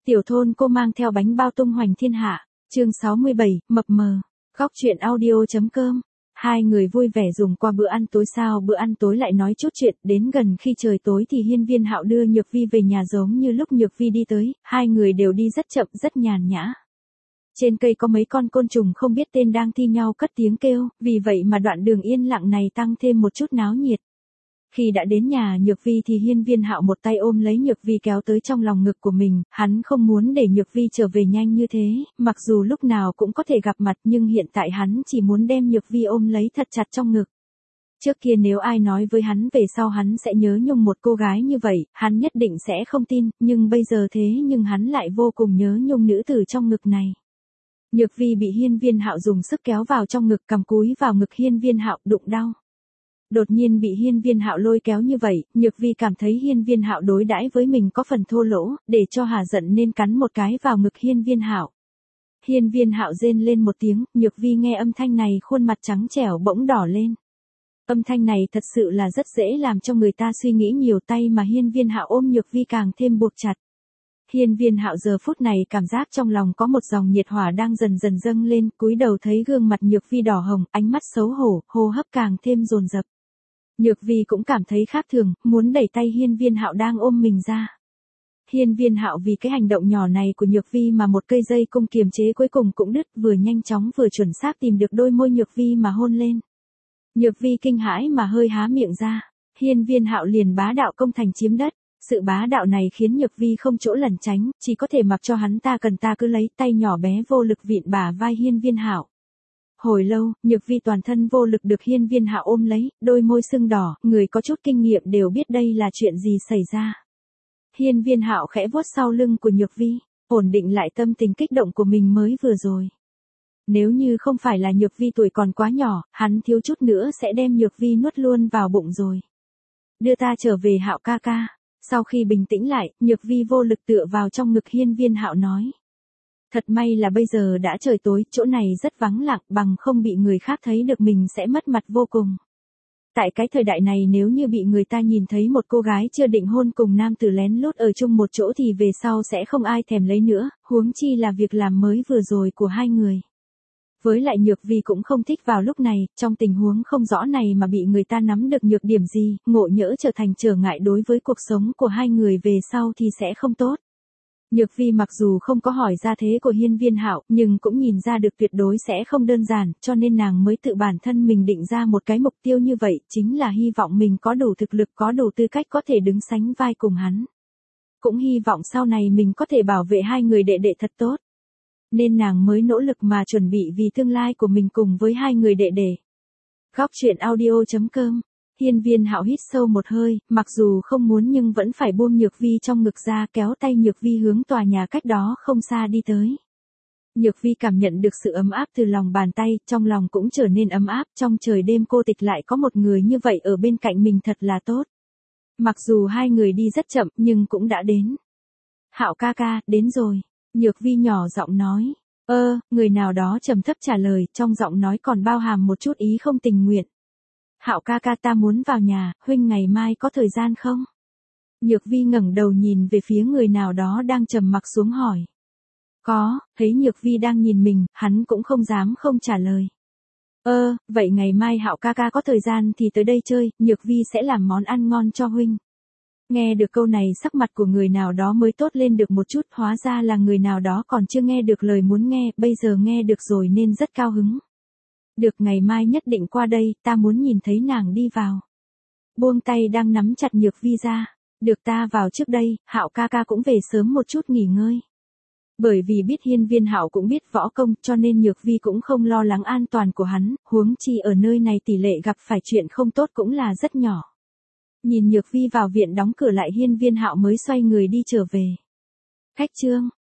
Tiểu thôn cô mang theo bánh bao tung hoành thiên hạ, chương 67, mập mờ, góc chuyện audio.com. Hai người vui vẻ dùng qua bữa ăn tối, sao bữa ăn tối lại nói chút chuyện, đến gần khi trời tối thì Hiên Viên Hạo đưa Nhược Vi về nhà giống như lúc Nhược Vi đi tới, hai người đều đi rất chậm rất nhàn nhã. Trên cây có mấy con côn trùng không biết tên đang thi nhau cất tiếng kêu, vì vậy mà đoạn đường yên lặng này tăng thêm một chút náo nhiệt. Khi đã đến nhà Nhược Vi thì Hiên Viên Hạo một tay ôm lấy Nhược Vi kéo tới trong lòng ngực của mình, hắn không muốn để Nhược Vi trở về nhanh như thế, mặc dù lúc nào cũng có thể gặp mặt nhưng hiện tại hắn chỉ muốn đem Nhược Vi ôm lấy thật chặt trong ngực. Trước kia nếu ai nói với hắn về sau hắn sẽ nhớ nhung một cô gái như vậy, hắn nhất định sẽ không tin, nhưng bây giờ thế nhưng hắn lại vô cùng nhớ nhung nữ tử trong ngực này. Nhược Vi bị Hiên Viên Hạo dùng sức kéo vào trong ngực, cằm cúi vào ngực Hiên Viên Hạo, đụng đau. Đột nhiên bị Hiên Viên Hạo lôi kéo như vậy, Nhược Vi cảm thấy Hiên Viên Hạo đối đãi với mình có phần thô lỗ, để cho hả giận nên cắn một cái vào ngực Hiên Viên Hạo. Hiên Viên Hạo rên lên một tiếng, Nhược Vi nghe âm thanh này khuôn mặt trắng trẻo bỗng đỏ lên. Âm thanh này thật sự là rất dễ làm cho người ta suy nghĩ nhiều, tay mà Hiên Viên Hạo ôm Nhược Vi càng thêm buộc chặt. Hiên Viên Hạo giờ phút này cảm giác trong lòng có một dòng nhiệt hỏa đang dần dần dâng lên, cúi đầu thấy gương mặt Nhược Vi đỏ hồng, ánh mắt xấu hổ, hô hấp càng thêm dồn dập. Nhược Vi cũng cảm thấy khác thường, muốn đẩy tay Hiên Viên Hạo đang ôm mình ra. Hiên Viên Hạo vì cái hành động nhỏ này của Nhược Vi mà một cây dây cung kiềm chế cuối cùng cũng đứt, vừa nhanh chóng vừa chuẩn xác tìm được đôi môi Nhược Vi mà hôn lên. Nhược Vi kinh hãi mà hơi há miệng ra, Hiên Viên Hạo liền bá đạo công thành chiếm đất. Sự bá đạo này khiến Nhược Vi không chỗ lẩn tránh, chỉ có thể mặc cho hắn ta cần ta cứ lấy, tay nhỏ bé vô lực vịn bả vai Hiên Viên Hạo. Hồi lâu, Nhược Vi toàn thân vô lực được Hiên Viên Hạo ôm lấy, đôi môi sưng đỏ, người có chút kinh nghiệm đều biết đây là chuyện gì xảy ra. Hiên Viên Hạo khẽ vuốt sau lưng của Nhược Vi, ổn định lại tâm tình kích động của mình mới vừa rồi. Nếu như không phải là Nhược Vi tuổi còn quá nhỏ, hắn thiếu chút nữa sẽ đem Nhược Vi nuốt luôn vào bụng rồi. Đưa ta trở về Hạo ca ca. Sau khi bình tĩnh lại, Nhược Vi vô lực tựa vào trong ngực Hiên Viên Hạo nói. Thật may là bây giờ đã trời tối, chỗ này rất vắng lặng, bằng không bị người khác thấy được mình sẽ mất mặt vô cùng. Tại cái thời đại này nếu như bị người ta nhìn thấy một cô gái chưa định hôn cùng nam tử lén lút ở chung một chỗ thì về sau sẽ không ai thèm lấy nữa, huống chi là việc làm mới vừa rồi của hai người. Với lại Nhược Vi cũng không thích vào lúc này, trong tình huống không rõ này mà bị người ta nắm được nhược điểm gì, ngộ nhỡ trở thành trở ngại đối với cuộc sống của hai người về sau thì sẽ không tốt. Nhược Vi mặc dù không có hỏi ra thế của Hiên Viên Hạo, nhưng cũng nhìn ra được tuyệt đối sẽ không đơn giản, cho nên nàng mới tự bản thân mình định ra một cái mục tiêu như vậy, chính là hy vọng mình có đủ thực lực, có đủ tư cách có thể đứng sánh vai cùng hắn. Cũng hy vọng sau này mình có thể bảo vệ hai người đệ đệ thật tốt. Nên nàng mới nỗ lực mà chuẩn bị vì tương lai của mình cùng với hai người đệ đệ. Góc chuyện audio.com. Hiên Viên Hạo hít sâu một hơi, mặc dù không muốn nhưng vẫn phải buông Nhược Vi trong ngực ra, kéo tay Nhược Vi hướng tòa nhà cách đó không xa đi tới. Nhược Vi cảm nhận được sự ấm áp từ lòng bàn tay, trong lòng cũng trở nên ấm áp, trong trời đêm cô tịch lại có một người như vậy ở bên cạnh mình thật là tốt. Mặc dù hai người đi rất chậm nhưng cũng đã đến. Hạo ca ca, đến rồi. Nhược Vi nhỏ giọng nói. Người nào đó trầm thấp trả lời, trong giọng nói còn bao hàm một chút ý không tình nguyện. Hạo ca ca, ta muốn vào nhà, huynh ngày mai có thời gian không? Nhược Vi ngẩng đầu nhìn về phía người nào đó đang trầm mặc xuống hỏi. Có, thấy Nhược Vi đang nhìn mình, hắn cũng không dám không trả lời. Vậy ngày mai Hạo ca ca có thời gian thì tới đây chơi, Nhược Vi sẽ làm món ăn ngon cho huynh. Nghe được câu này sắc mặt của người nào đó mới tốt lên được một chút, hóa ra là người nào đó còn chưa nghe được lời muốn nghe, bây giờ nghe được rồi nên rất cao hứng. Được, ngày mai nhất định qua đây, ta muốn nhìn thấy nàng đi vào. Buông tay đang nắm chặt Nhược Vi ra. Được, ta vào trước đây, Hạo ca ca cũng về sớm một chút nghỉ ngơi. Bởi vì biết Hiên Viên Hạo cũng biết võ công, cho nên Nhược Vi cũng không lo lắng an toàn của hắn, huống chi ở nơi này tỷ lệ gặp phải chuyện không tốt cũng là rất nhỏ. Nhìn Nhược Vi vào viện đóng cửa lại, Hiên Viên Hạo mới xoay người đi trở về. Khách trương,